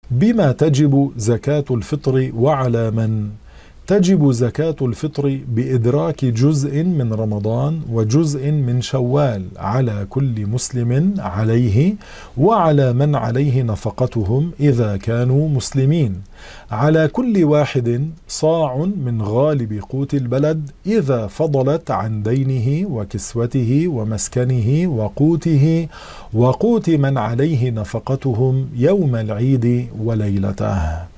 بما تجب زكاة الفطر وعلى من؟ تجب زكاة الفطر بإدراك جزء من رمضان وجزء من شوال على كل مسلم عليه وعلى من عليه نفقتهم إذا كانوا مسلمين، على كل واحد صاع من غالب قوت البلد إذا فضلت عن دينه وكسوته ومسكنه وقوته وقوت من عليه نفقتهم يوم العيد وليلته.